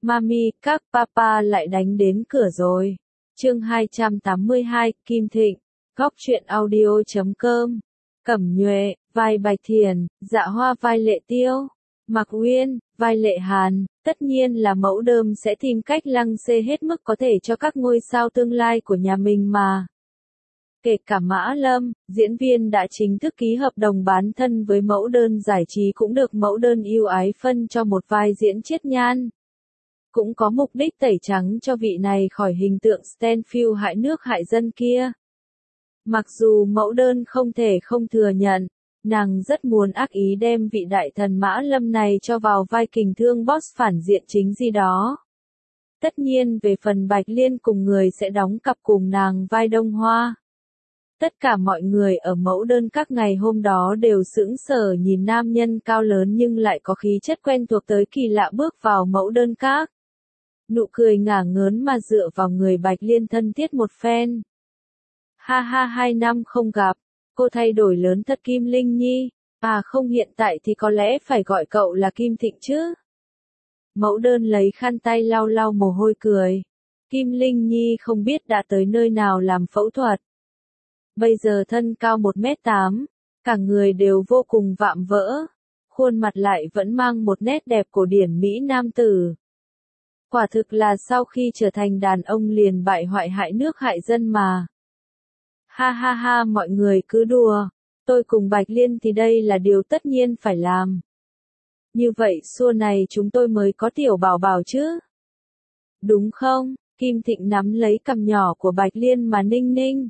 Mami, các papa lại đánh đến cửa rồi. Chương 282, Kim Thịnh, góc truyện audio.com. Cẩm Nhuệ, vai Bạch Thiền, Dạ Hoa vai Lệ Tiêu, Mạc Uyên, vai Lệ Hàn, tất nhiên là mẫu đơm sẽ tìm cách lăng xê hết mức có thể cho các ngôi sao tương lai của nhà mình mà. Kể cả Mã Lâm, diễn viên đã chính thức ký hợp đồng bán thân với mẫu đơn giải trí cũng được mẫu đơn ưu ái phân cho một vai diễn chiết nhan. Cũng có mục đích tẩy trắng cho vị này khỏi hình tượng Stanfield hại nước hại dân kia. Mặc dù mẫu đơn không thể không thừa nhận, nàng rất muốn ác ý đem vị đại thần Mã Lâm này cho vào vai kình thương boss phản diện chính gì đó. Tất nhiên về phần Bạch Liên cùng người sẽ đóng cặp cùng nàng vai Đông Hoa. Tất cả mọi người ở mẫu đơn các ngày hôm đó đều sững sờ nhìn nam nhân cao lớn nhưng lại có khí chất quen thuộc tới kỳ lạ bước vào mẫu đơn các. Nụ cười ngả ngớn mà dựa vào người Bạch Liên thân thiết một phen. Ha ha, 2 năm không gặp, cô thay đổi lớn thật Kim Linh Nhi, à không, hiện tại thì có lẽ phải gọi cậu là Kim Thịnh chứ. Mẫu đơn lấy khăn tay lau lau mồ hôi cười. Kim Linh Nhi không biết đã tới nơi nào làm phẫu thuật. Bây giờ thân cao 1m8, cả người đều vô cùng vạm vỡ, khuôn mặt lại vẫn mang một nét đẹp cổ điển Mỹ nam tử. Quả thực là sau khi trở thành đàn ông liền bại hoại hại nước hại dân mà. Ha ha ha, mọi người cứ đùa, tôi cùng Bạch Liên thì đây là điều tất nhiên phải làm. Như vậy xua này chúng tôi mới có tiểu bảo bảo chứ. Đúng không? Kim Thịnh nắm lấy cằm nhỏ của Bạch Liên mà ninh ninh.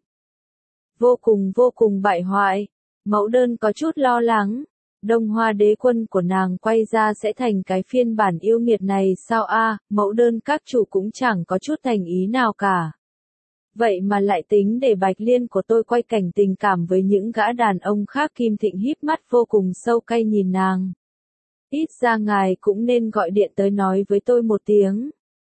Vô cùng bại hoại. Mẫu đơn có chút lo lắng. Đông Hoa đế quân của nàng quay ra sẽ thành cái phiên bản yêu nghiệt này sao a? Mẫu đơn các chủ cũng chẳng có chút thành ý nào cả. Vậy mà lại tính để Bạch Liên của tôi quay cảnh tình cảm với những gã đàn ông khác. Kim Thịnh híp mắt vô cùng sâu cay nhìn nàng. Ít ra ngài cũng nên gọi điện tới nói với tôi một tiếng.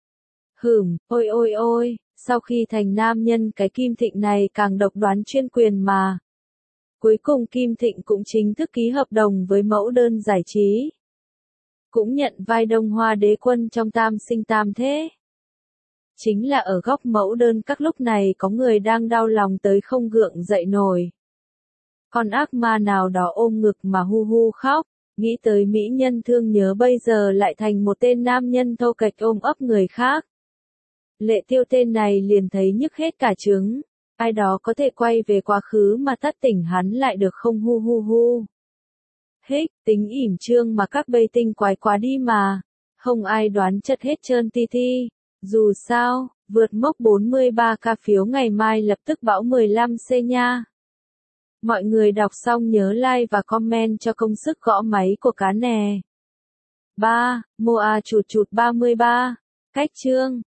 Ôi, sau khi thành nam nhân cái Kim Thịnh này càng độc đoán chuyên quyền mà. Cuối cùng Kim Thịnh cũng chính thức ký hợp đồng với mẫu đơn giải trí. Cũng nhận vai Đông Hoa đế quân trong Tam Sinh Tam Thế. Chính là ở góc mẫu đơn các lúc này có người đang đau lòng tới không gượng dậy nổi. Con ác ma nào đó ôm ngực mà hu hu khóc, nghĩ tới mỹ nhân thương nhớ bây giờ lại thành một tên nam nhân thô kệch ôm ấp người khác. Lệ Tiêu tên này liền thấy nhức hết cả trứng, ai đó có thể quay về quá khứ mà tắt tỉnh hắn lại được không hu hu hu. Hích, tính ỉm trương mà các bê tinh quái quá đi mà, không ai đoán chất hết trơn ti thi. Dù sao, vượt mốc 43k phiếu ngày mai lập tức bão 15C nha. Mọi người đọc xong nhớ like và comment cho công sức gõ máy của cá nè. 3. Moa chụt 33. Cách chương